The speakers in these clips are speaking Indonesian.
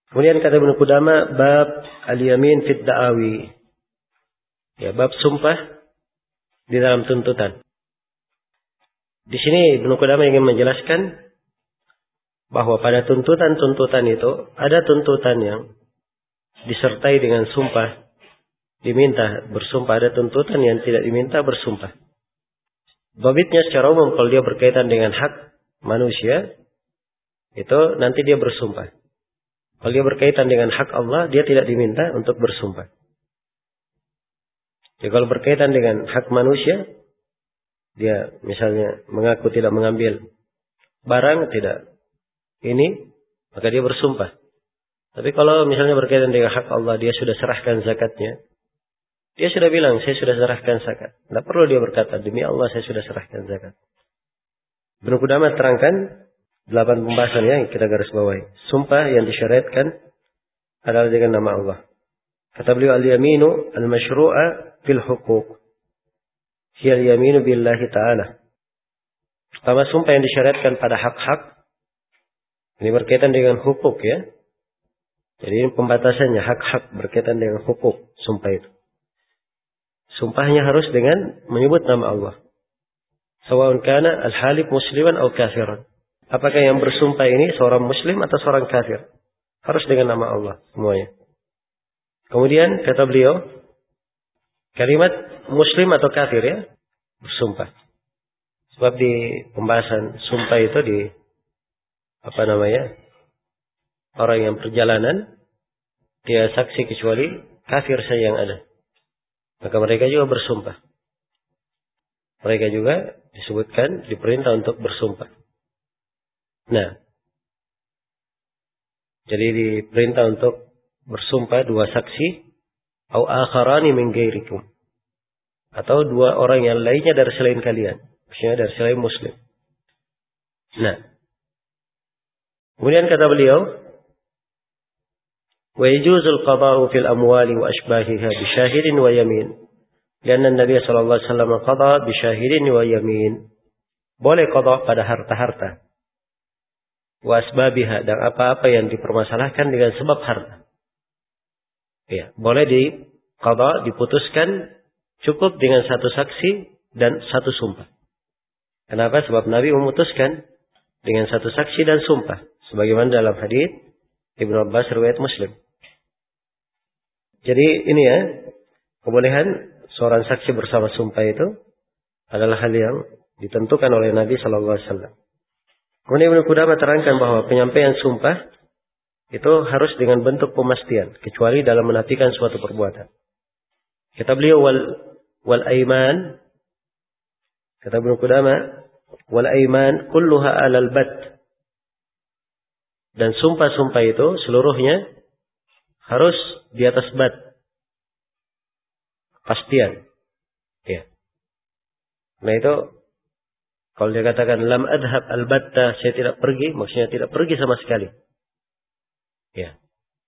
Kemudian kata Ibnu Qudamah, bab al-yamin fid da'awi. Ya, bab sumpah di dalam tuntutan. Di sini Ibnu Qudamah ingin menjelaskan bahwa pada tuntutan-tuntutan itu ada tuntutan yang disertai dengan sumpah, diminta bersumpah, ada tuntutan yang tidak diminta bersumpah. Babitnya secara umum kalau dia berkaitan dengan hak manusia, itu nanti dia bersumpah. Kalau dia berkaitan dengan hak Allah, dia tidak diminta untuk bersumpah. Jadi kalau berkaitan dengan hak manusia, dia misalnya mengaku tidak mengambil barang, tidak ini, maka dia bersumpah. Tapi kalau misalnya berkaitan dengan hak Allah, dia sudah serahkan zakatnya. Dia sudah bilang, saya sudah serahkan zakat. Tidak perlu dia berkata, demi Allah saya sudah serahkan zakat. Ibnu Qudamah terangkan 8 pembahasan yang kita garis bawahi. Sumpah yang disyariatkan adalah dengan nama Allah. Kata beliau, al-yaminu al-mashru'a fil huquq. Hiya al-yaminu billahi ta'ala. Pertama, sumpah yang disyariatkan pada hak-hak. Ini berkaitan dengan hukuk ya. Jadi ini pembatasannya, hak-hak berkaitan dengan hukuk, sumpah itu. Sumpahnya harus dengan menyebut nama Allah. Sawa'un kana al-halif musliman atau kafiran. Apakah yang bersumpah ini seorang muslim atau seorang kafir? Harus dengan nama Allah semuanya. Kemudian kata beliau, kalimat muslim atau kafir ya, bersumpah. Sebab di pembahasan sumpah itu di orang yang perjalanan, dia saksi kecuali kafir saja yang ada. Maka mereka juga bersumpah. Mereka juga disebutkan, diperintah untuk bersumpah. Nah, jadi diperintah untuk bersumpah 2 saksi, au akharani min ghairikum, atau 2 orang yang lainnya dari selain kalian, maksudnya dari selain muslim. Nah, kemudian kata beliau, wa yajuzul qada'u fil amwali wa ashbahiha bi syahidin wa yamin. Karena Nabi sallallahu alaihi wasallam qada bi syahidin wa yamin. Boleh qada pada harta-harta. Wa asbabiha, dan apa-apa yang dipermasalahkan dengan sebab harta. Ya, boleh qada, diputuskan cukup dengan 1 saksi dan 1 sumpah. Kenapa? Sebab Nabi memutuskan dengan 1 saksi dan sumpah. Sebagaimana dalam hadis Ibnu Abbas riwayat Muslim. Jadi ini ya, kebolehan seorang saksi bersama sumpah itu adalah hal yang ditentukan oleh Nabi sallallahu alaihi wasallam. Kemudian Ibnu Qudamah terangkan bahwa penyampaian sumpah itu harus dengan bentuk pemastian, kecuali dalam menafikan suatu perbuatan. Kata beliau wal aiman, kata Ibnu Qudamah, wal aiman kulluha 'alal bat. Dan sumpah-sumpah itu seluruhnya harus di atas bat. Pastian. Ya. Nah itu, kalau dia katakan lam adhab al-batta, saya tidak pergi, maksudnya tidak pergi sama sekali. Ya.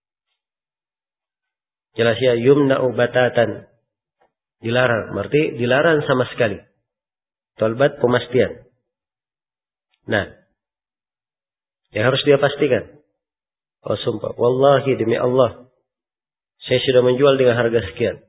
Jelas ya, yumna'u batatan. Dilarang, berarti dilarang sama sekali. Tolbat pemastian. Nah, yang harus dia pastikan. Oh sumpah, wallahi demi Allah, saya sudah menjual dengan harga sekian.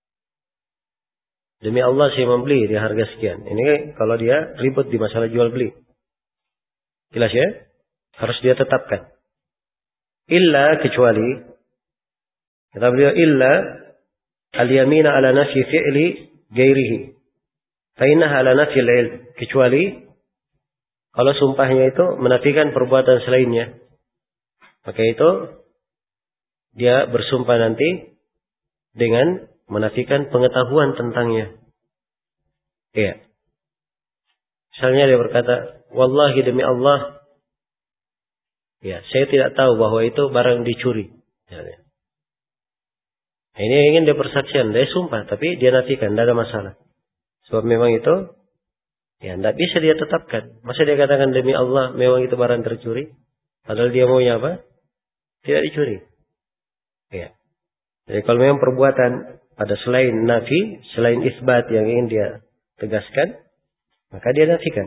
Demi Allah saya membeli di harga sekian. Ini kalau dia ribut di masalah jual beli. Jelas ya? Harus dia tetapkan. Illa, kecuali, kata beliau, illa al-yamina ala nafyi fi'li gairihi. Fa'innaha ala nafyi al-ilm. Kecuali kalau sumpahnya itu menafikan perbuatan selainnya. Maka itu dia bersumpah nanti dengan menafikan pengetahuan tentangnya. Iya. Misalnya dia berkata, wallahi demi Allah, ya, saya tidak tahu bahwa itu barang dicuri. Nah, ini ingin dia persaksian, dia sumpah, tapi dia nafikan, tidak ada masalah. Sebab memang itu, ya, tidak bisa dia tetapkan. Masa dia katakan demi Allah, memang itu barang tercuri? Padahal dia maunya apa? Tidak dicuri. Ya. Jadi kalau memang perbuatan ada selain nafi, selain isbat yang ingin dia tegaskan, maka dia nafikan.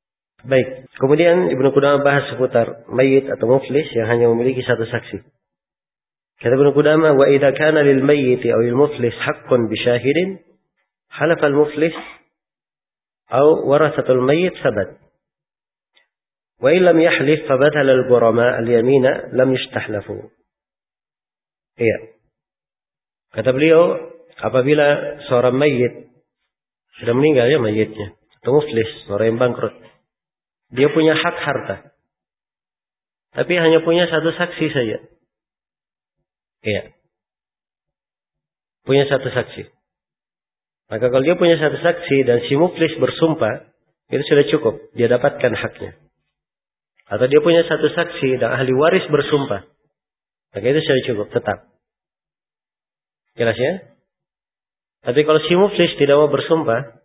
Baik. Kemudian Ibnu Qudamah bahas seputar mayit atau muflis yang hanya memiliki 1 saksi. Kata Ibnu Qudamah, wa idza kana lil mayyit aw al muflis haqqun bi syahidin, halafa al muflis aw warathatul mayyit sabat. Wa illam yahlif fabatala al ghurama al yamina lam yustahlafu. Iya. Kata beliau, apabila seorang mayit sudah meninggal ya mayitnya, atau muflis, orang yang bangkrut, dia punya hak harta, tapi hanya punya satu saksi saja. Iya. Punya satu saksi. Maka kalau dia punya satu saksi dan si muflis bersumpah, itu sudah cukup, dia dapatkan haknya. Atau dia punya satu saksi dan ahli waris bersumpah, maka itu sudah cukup, tetap. Jelas ya? Tapi kalau si muflis tidak mau bersumpah,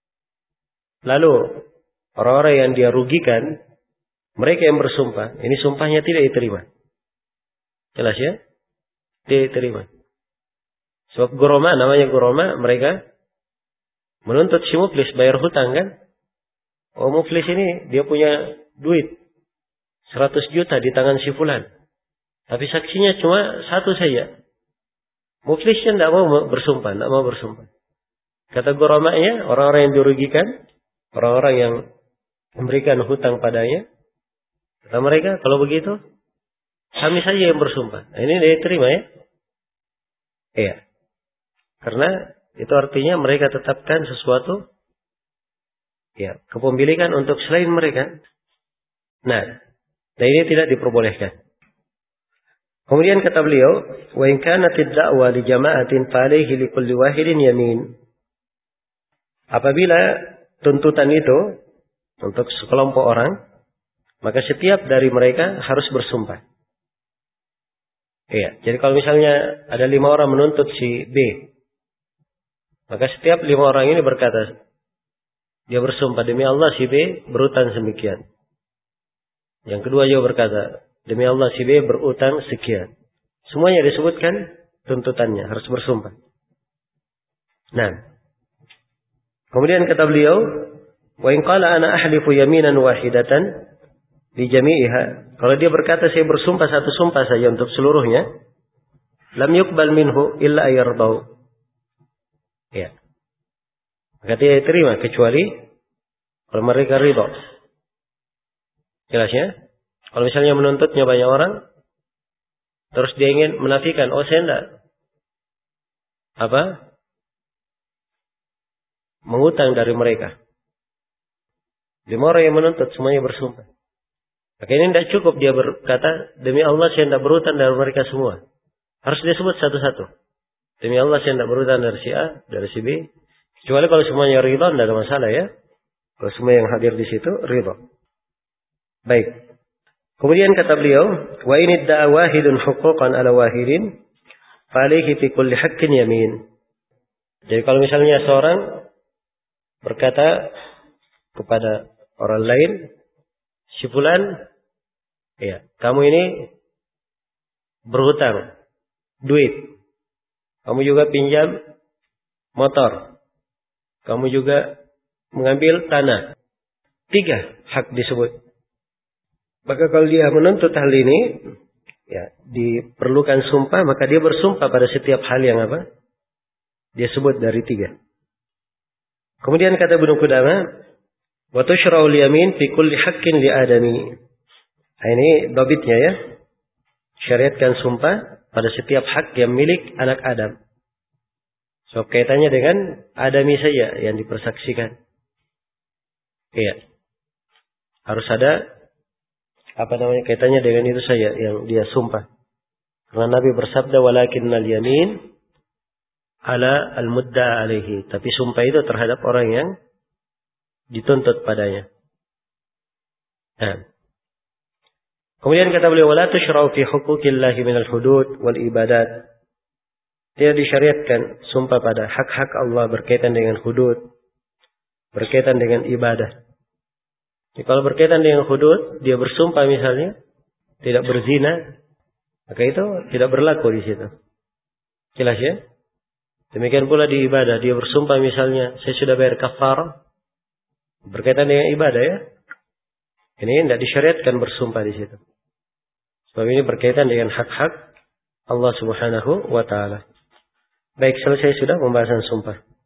lalu orang-orang yang dia rugikan, mereka yang bersumpah, ini sumpahnya tidak diterima. Jelas ya? Tidak diterima. Sebab gurama, namanya gurama, mereka menuntut si muflis bayar hutang kan? Oh muflis ini dia punya duit 100 juta di tangan si fulan. Tapi saksinya cuma satu saja. Muflisnya tidak mau bersumpah, tidak mau bersumpah. Kata guramanya, orang-orang yang dirugikan, orang-orang yang memberikan hutang padanya, kata mereka, kalau begitu, kami saja yang bersumpah. Nah, ini diterima ya? Iya. Karena itu artinya mereka tetapkan sesuatu, ya, kepemilikan untuk selain mereka. Nah, dan ini tidak diperbolehkan. Kemudian kata beliau, wa in kanat ad-da'wa li jama'atin fa alayhi li kulli wahidin yamin. Apabila tuntutan itu untuk sekelompok orang, maka setiap dari mereka harus bersumpah. Iya, jadi kalau misalnya ada 5 orang menuntut si B, maka setiap 5 orang ini berkata, dia bersumpah demi Allah si B berutang semikian. Yang kedua juga berkata, demi Allah si B berutang sekian. Semuanya disebutkan tuntutannya, harus bersumpah. Nah, kemudian kata beliau, wa in qala ana ahlifu yaminan wahidatan li jami'iha. Kalau dia berkata saya bersumpah satu sumpah saja untuk seluruhnya, lam yuqbal minhu illa ayardau. Ya. Maka dia terima kecuali kalau mereka ridha. Jelas ya? Kalau misalnya menuntutnya banyak orang, terus dia ingin menafikan, oh saya enggak mengutang dari mereka. 5 orang yang menuntut semuanya bersumpah. Maka ini tidak cukup dia berkata, demi Allah saya tidak berutang dari mereka semua. Harus disebut satu-satu. Demi Allah saya tidak berutang dari si A, dari si B. Kecuali kalau semuanya ridha, tidak ada masalah ya. Kalau semua yang hadir di situ ridha. Baik. Kemudian kata beliau, wa in idda'a wahidun huquqan ala wahidin, fa alayhi fi kulli haqqin yamin. Jadi kalau misalnya seorang berkata kepada orang lain, si fulan, ya, kamu ini berhutang duit. Kamu juga pinjam motor. Kamu juga mengambil tanah. 3 hak disebut. Maka kalau dia menuntut hal ini, ya, diperlukan sumpah, maka dia bersumpah pada setiap hal yang dia sebut dari 3. Kemudian kata Ibnu Qudamah, wa tushra'ul yamin fi kulli haqqin li adami. Nah, ini babitnya ya. Syariatkan sumpah pada setiap hak yang milik anak Adam. So kaitannya dengan Adami saja yang dipersaksikan. Iya. Harus ada kaitannya dengan itu saja yang dia sumpah. Karena Nabi bersabda walakinnal yamin ala al-mudda alaihi. Tapi sumpah itu terhadap orang yang dituntut padanya. Nah. Kemudian kata beliau wala tusyra'u fi huquqillahi minal hudud wal ibadat. Tidak disyariatkan sumpah pada hak-hak Allah berkaitan dengan hudud, berkaitan dengan ibadah. Jadi kalau berkaitan dengan hudud, dia bersumpah misalnya tidak berzina, maka itu tidak berlaku di situ. Jelas ya? Demikian pula di ibadah, dia bersumpah misalnya saya sudah bayar kafarah, berkaitan dengan ibadah ya. Ini tidak disyariatkan bersumpah di situ. Sebab ini berkaitan dengan hak-hak Allah Subhanahu wa taala. Baik, selesai sudah pembahasan sumpah.